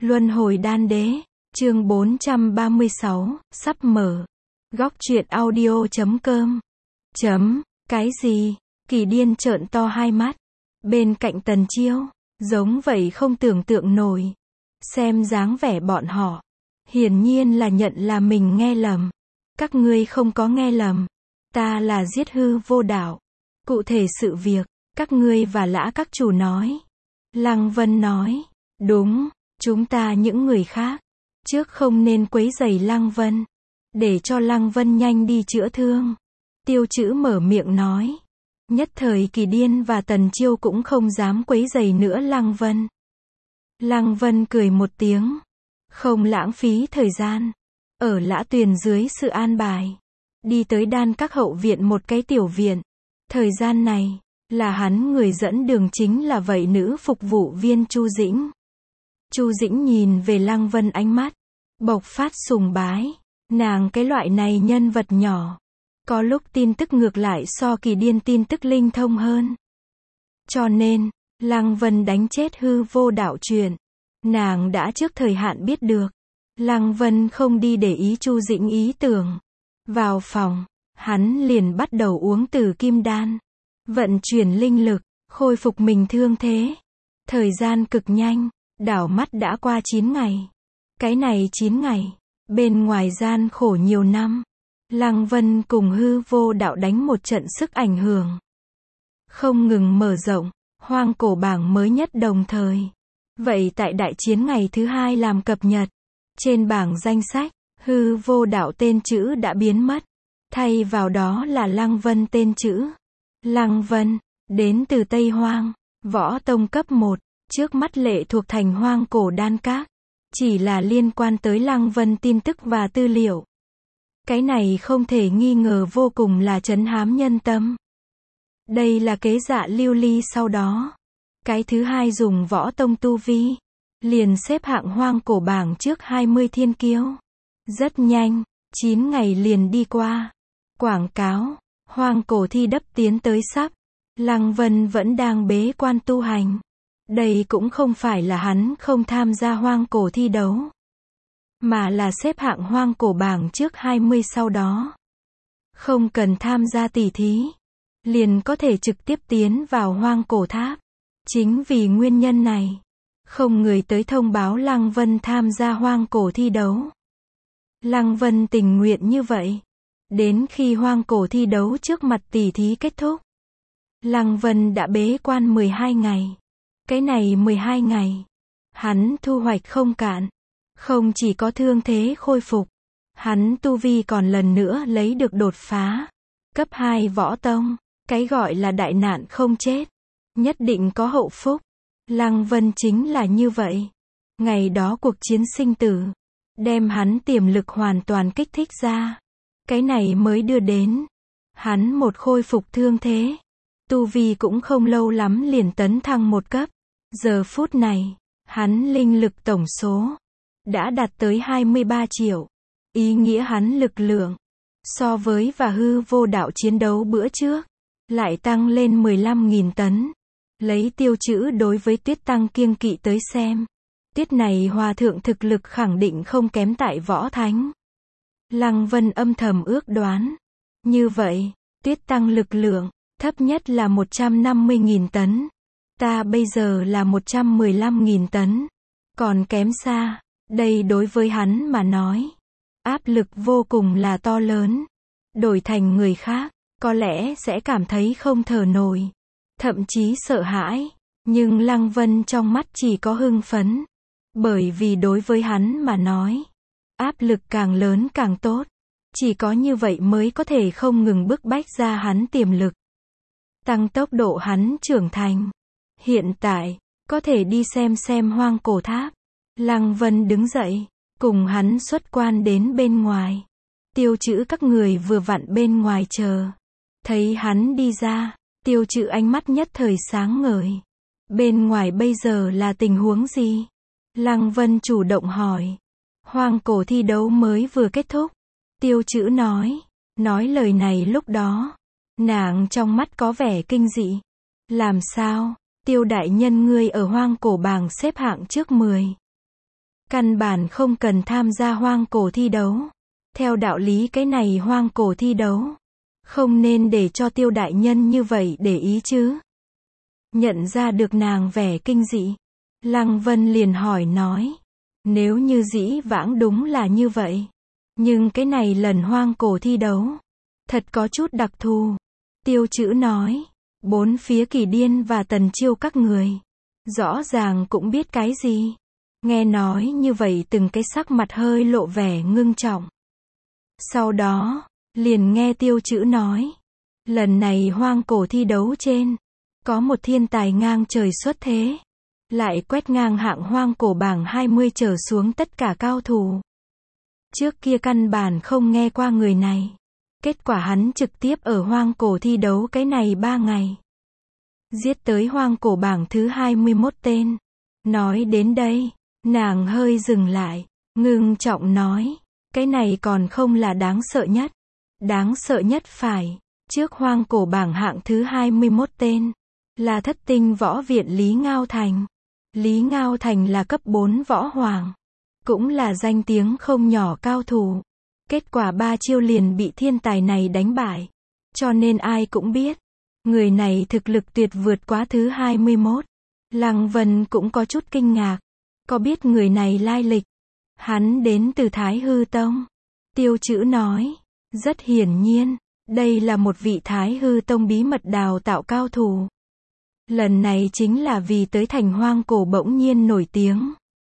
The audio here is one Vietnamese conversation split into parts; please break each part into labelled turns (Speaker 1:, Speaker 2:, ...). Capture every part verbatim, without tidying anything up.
Speaker 1: Luân hồi đan đế, chương bốn trăm ba mươi sáu, sắp mở. Góc truyện audio chấm com. Chấm, cái gì? Kỳ Điên trợn to hai mắt. Bên cạnh Tần Chiêu, giống vậy không tưởng tượng nổi. Xem dáng vẻ bọn họ, hiển nhiên là nhận là mình nghe lầm. Các ngươi không có nghe lầm. Ta là giết hư vô đạo. Cụ thể sự việc, các ngươi và Lã các chủ nói. Lăng Vân nói, đúng, chúng ta những người khác, trước không nên quấy rầy Lăng Vân, để cho Lăng Vân nhanh đi chữa thương. Tiêu Chữ mở miệng nói. Nhất thời Kỳ Điên và Tần Chiêu cũng không dám quấy rầy nữa Lăng Vân. Lăng Vân cười một tiếng, không lãng phí thời gian, ở Lã Tuyền dưới sự an bài, đi tới đan các hậu viện một cái tiểu viện. Thời gian này, là hắn người dẫn đường chính là vậy nữ phục vụ viên Chu Dĩnh. Chu Dĩnh nhìn về Lăng Vân ánh mắt bộc phát sùng bái. Nàng cái loại này nhân vật nhỏ, có lúc tin tức ngược lại so Kỳ Điên tin tức linh thông hơn. Cho nên, Lăng Vân đánh chết hư vô đạo chuyện, nàng đã trước thời hạn biết được. Lăng Vân không đi để ý Chu Dĩnh ý tưởng. Vào phòng, hắn liền bắt đầu uống Tử Kim Đan, vận chuyển linh lực, khôi phục mình thương thế. Thời gian cực nhanh, đảo mắt đã qua chín ngày. Cái này chín ngày, bên ngoài gian khổ nhiều năm. Lăng Vân cùng hư vô đạo đánh một trận sức ảnh hưởng, không ngừng mở rộng, hoang cổ bảng mới nhất đồng thời. Vậy tại đại chiến ngày thứ hai làm cập nhật. Trên bảng danh sách, hư vô đạo tên chữ đã biến mất. Thay vào đó là Lăng Vân tên chữ. Lăng Vân, đến từ Tây Hoang, võ tông cấp một, trước mắt lệ thuộc thành hoang cổ đan các. Chỉ là liên quan tới Lăng Vân tin tức và tư liệu. Cái này không thể nghi ngờ vô cùng là trấn hám nhân tâm. Đây là kế dạ lưu ly sau đó. Cái thứ hai dùng võ tông tu vi, liền xếp hạng hoang cổ bảng trước hai mươi thiên kiêu. Rất nhanh, chín ngày liền đi qua. Quảng cáo, hoang cổ thi đắp tiến tới sắp. Lăng Vân vẫn đang bế quan tu hành. Đây cũng không phải là hắn không tham gia hoang cổ thi đấu, mà là xếp hạng hoang cổ bảng trước hai mươi sau đó. Không cần tham gia tỷ thí, liền có thể trực tiếp tiến vào hoang cổ tháp. Chính vì nguyên nhân này, không người tới thông báo Lăng Vân tham gia hoang cổ thi đấu. Lăng Vân tình nguyện như vậy. Đến khi hoang cổ thi đấu trước mặt tỷ thí kết thúc, Lăng Vân đã bế quan mười hai ngày. Cái này mười hai ngày, hắn thu hoạch không cạn. Không chỉ có thương thế khôi phục, hắn tu vi còn lần nữa lấy được đột phá. Cấp hai võ tông, cái gọi là đại nạn không chết, nhất định có hậu phúc. Lăng Vân chính là như vậy. Ngày đó cuộc chiến sinh tử, đem hắn tiềm lực hoàn toàn kích thích ra. Cái này mới đưa đến hắn một khôi phục thương thế. Tu vi cũng không lâu lắm liền tấn thăng một cấp. Giờ phút này, hắn linh lực tổng số đã đạt tới hai mươi ba triệu. Ý nghĩa hắn lực lượng so với và hư vô đạo chiến đấu bữa trước lại tăng lên mười lăm nghìn tấn. Lấy Tiêu Chữ đối với Tuyết Tăng kiêng kỵ tới xem, Tuyết này hòa thượng thực lực khẳng định không kém tại võ thánh. Lăng Vân âm thầm ước đoán, như vậy, Tuyết Tăng lực lượng thấp nhất là một trăm năm mươi nghìn tấn. Ta bây giờ là một trăm mười lăm nghìn tấn, còn kém xa. Đây đối với hắn mà nói, áp lực vô cùng là to lớn. Đổi thành người khác, có lẽ sẽ cảm thấy không thở nổi, thậm chí sợ hãi. Nhưng Lăng Vân trong mắt chỉ có hưng phấn. Bởi vì đối với hắn mà nói, áp lực càng lớn càng tốt. Chỉ có như vậy mới có thể không ngừng bức bách ra hắn tiềm lực, tăng tốc độ hắn trưởng thành. Hiện tại, có thể đi xem xem hoang cổ tháp. Lăng Vân đứng dậy, cùng hắn xuất quan đến bên ngoài. Tiêu Chữ các người vừa vặn bên ngoài chờ. Thấy hắn đi ra, Tiêu Chữ ánh mắt nhất thời sáng ngời. Bên ngoài bây giờ là tình huống gì? Lăng Vân chủ động hỏi. Hoang cổ thi đấu mới vừa kết thúc. Tiêu Chữ nói. Nói lời này lúc đó, nàng trong mắt có vẻ kinh dị. Làm sao? Tiêu đại nhân ngươi ở hoang cổ bảng xếp hạng trước mười. căn bản không cần tham gia hoang cổ thi đấu. Theo đạo lý cái này hoang cổ thi đấu, không nên để cho Tiêu đại nhân như vậy để ý chứ. Nhận ra được nàng vẻ kinh dị, Lăng Vân liền hỏi nói, nếu như dĩ vãng đúng là như vậy, nhưng cái này lần hoang cổ thi đấu, thật có chút đặc thù. Tiêu Chữ nói, bốn phía Kỳ Điên và Tần Chiêu các người, rõ ràng cũng biết cái gì. Nghe nói như vậy từng cái sắc mặt hơi lộ vẻ ngưng trọng. Sau đó, liền nghe Tiêu Chữ nói, lần này hoang cổ thi đấu trên, có một thiên tài ngang trời xuất thế, lại quét ngang hạng hoang cổ bảng hai mươi trở xuống tất cả cao thủ. Trước kia căn bản không nghe qua người này. Kết quả hắn trực tiếp ở hoang cổ thi đấu cái này ba ngày. Giết tới hoang cổ bảng thứ hai mươi mốt tên. Nói đến đây, nàng hơi dừng lại, ngưng trọng nói, cái này còn không là đáng sợ nhất. Đáng sợ nhất phải, trước hoang cổ bảng hạng thứ hai mươi mốt tên, là thất tinh võ viện Lý Ngao Thành. Lý Ngao Thành là cấp bốn võ hoàng, cũng là danh tiếng không nhỏ cao thủ. Kết quả ba chiêu liền bị thiên tài này đánh bại. Cho nên ai cũng biết, người này thực lực tuyệt vượt quá thứ hai mươi mốt. Lăng Vân cũng có chút kinh ngạc. Có biết người này lai lịch? Hắn đến từ Thái Hư Tông. Tiêu Chữ nói, rất hiển nhiên, đây là một vị Thái Hư Tông bí mật đào tạo cao thủ. Lần này chính là vì tới thành hoang cổ bỗng nhiên nổi tiếng.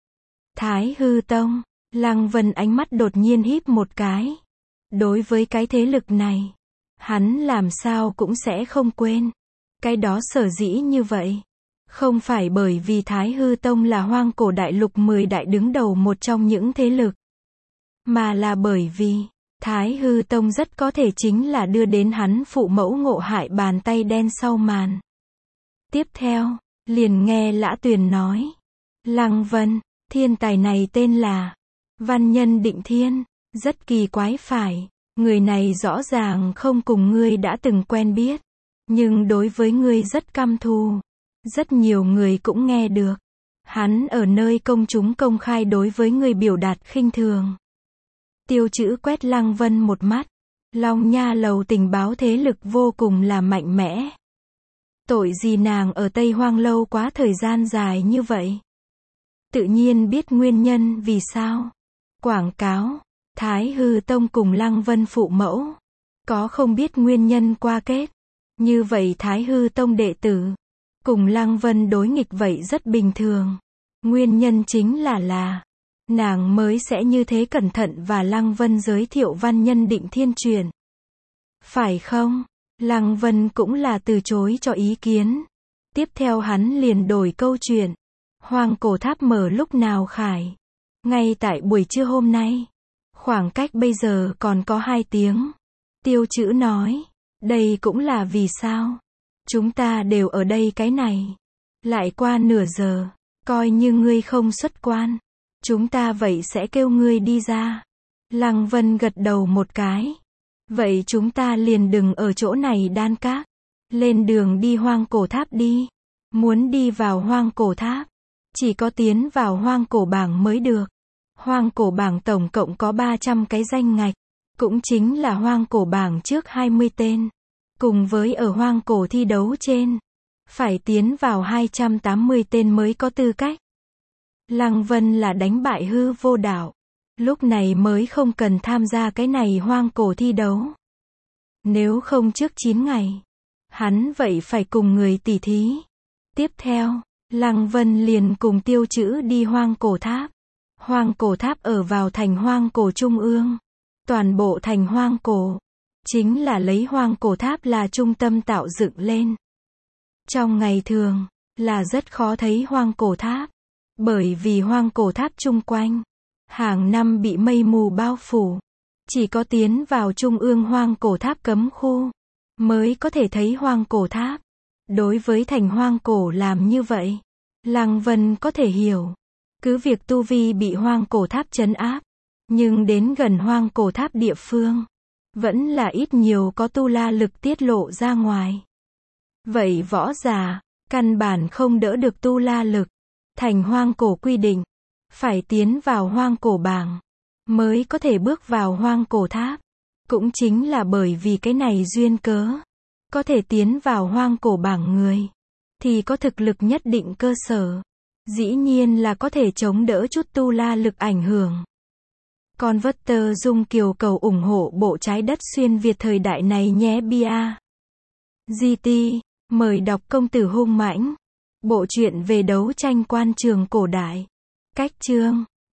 Speaker 1: Thái Hư Tông. Lăng Vân ánh mắt đột nhiên híp một cái. Đối với cái thế lực này, hắn làm sao cũng sẽ không quên. Cái đó sở dĩ như vậy, không phải bởi vì Thái Hư Tông là hoang cổ đại lục mười đại đứng đầu một trong những thế lực, mà là bởi vì Thái Hư Tông rất có thể chính là đưa đến hắn phụ mẫu ngộ hại bàn tay đen sau màn. Tiếp theo, liền nghe Lã Tuyền nói, Lăng Vân, thiên tài này tên là Văn Nhân Định Thiên. Rất kỳ quái phải, người này rõ ràng không cùng ngươi đã từng quen biết, nhưng đối với ngươi rất căm thù. Rất nhiều người cũng nghe được, hắn ở nơi công chúng công khai đối với ngươi biểu đạt khinh thường. Tiêu Chữ quét Lăng Vân một mắt, Long Nha Lầu tình báo thế lực vô cùng là mạnh mẽ. Tội gì nàng ở Tây Hoang lâu quá thời gian dài như vậy? Tự nhiên biết nguyên nhân vì sao. Quảng cáo, Thái Hư Tông cùng Lăng Vân phụ mẫu. Có không biết nguyên nhân qua kết. Như vậy Thái Hư Tông đệ tử cùng Lăng Vân đối nghịch vậy rất bình thường. Nguyên nhân chính là là nàng mới sẽ như thế cẩn thận và Lăng Vân giới thiệu Văn Nhân Định Thiên truyền. Phải không? Lăng Vân cũng là từ chối cho ý kiến. Tiếp theo hắn liền đổi câu chuyện. Hoang cổ tháp mở lúc nào khải? Ngay tại buổi trưa hôm nay. Khoảng cách bây giờ còn có hai tiếng. Tiêu Chữ nói, đây cũng là vì sao? Chúng ta đều ở đây cái này. Lại qua nửa giờ, coi như ngươi không xuất quan. Chúng ta vậy sẽ kêu ngươi đi ra. Lăng Vân gật đầu một cái. Vậy chúng ta liền đừng ở chỗ này đan các. Lên đường đi hoang cổ tháp đi. Muốn đi vào hoang cổ tháp, chỉ có tiến vào hoang cổ bảng mới được. Hoang cổ bảng tổng cộng có ba trăm cái danh ngạch. Cũng chính là hoang cổ bảng trước hai mươi tên. Cùng với ở hoang cổ thi đấu trên, phải tiến vào hai trăm tám mươi tên mới có tư cách. Lăng Vân là đánh bại hư vô đạo. Lúc này mới không cần tham gia cái này hoang cổ thi đấu. Nếu không trước chín ngày, hắn vậy phải cùng người tỉ thí. Tiếp theo, Lăng Vân liền cùng Tiêu Chữ đi hoang cổ tháp. Hoang cổ tháp ở vào thành hoang cổ trung ương. Toàn bộ thành hoang cổ, chính là lấy hoang cổ tháp là trung tâm tạo dựng lên. Trong ngày thường, là rất khó thấy hoang cổ tháp. Bởi vì hoang cổ tháp chung quanh, hàng năm bị mây mù bao phủ. Chỉ có tiến vào trung ương hoang cổ tháp cấm khu, mới có thể thấy hoang cổ tháp. Đối với thành hoang cổ làm như vậy, Lăng Vân có thể hiểu. Cứ việc tu vi bị hoang cổ tháp trấn áp, nhưng đến gần hoang cổ tháp địa phương, vẫn là ít nhiều có tu la lực tiết lộ ra ngoài. Vậy võ giả, căn bản không đỡ được tu la lực. Thành hoang cổ quy định, phải tiến vào hoang cổ bảng, mới có thể bước vào hoang cổ tháp. Cũng chính là bởi vì cái này duyên cớ, có thể tiến vào hoang cổ bảng người, thì có thực lực nhất định cơ sở. Dĩ nhiên là có thể chống đỡ chút tu la lực ảnh hưởng. Converter Dung Kiều cầu ủng hộ bộ Trái đất xuyên Việt thời đại này nhé bia. giê tê, mời đọc Công tử hung mãnh. Bộ truyện về đấu tranh quan trường cổ đại. Cách chương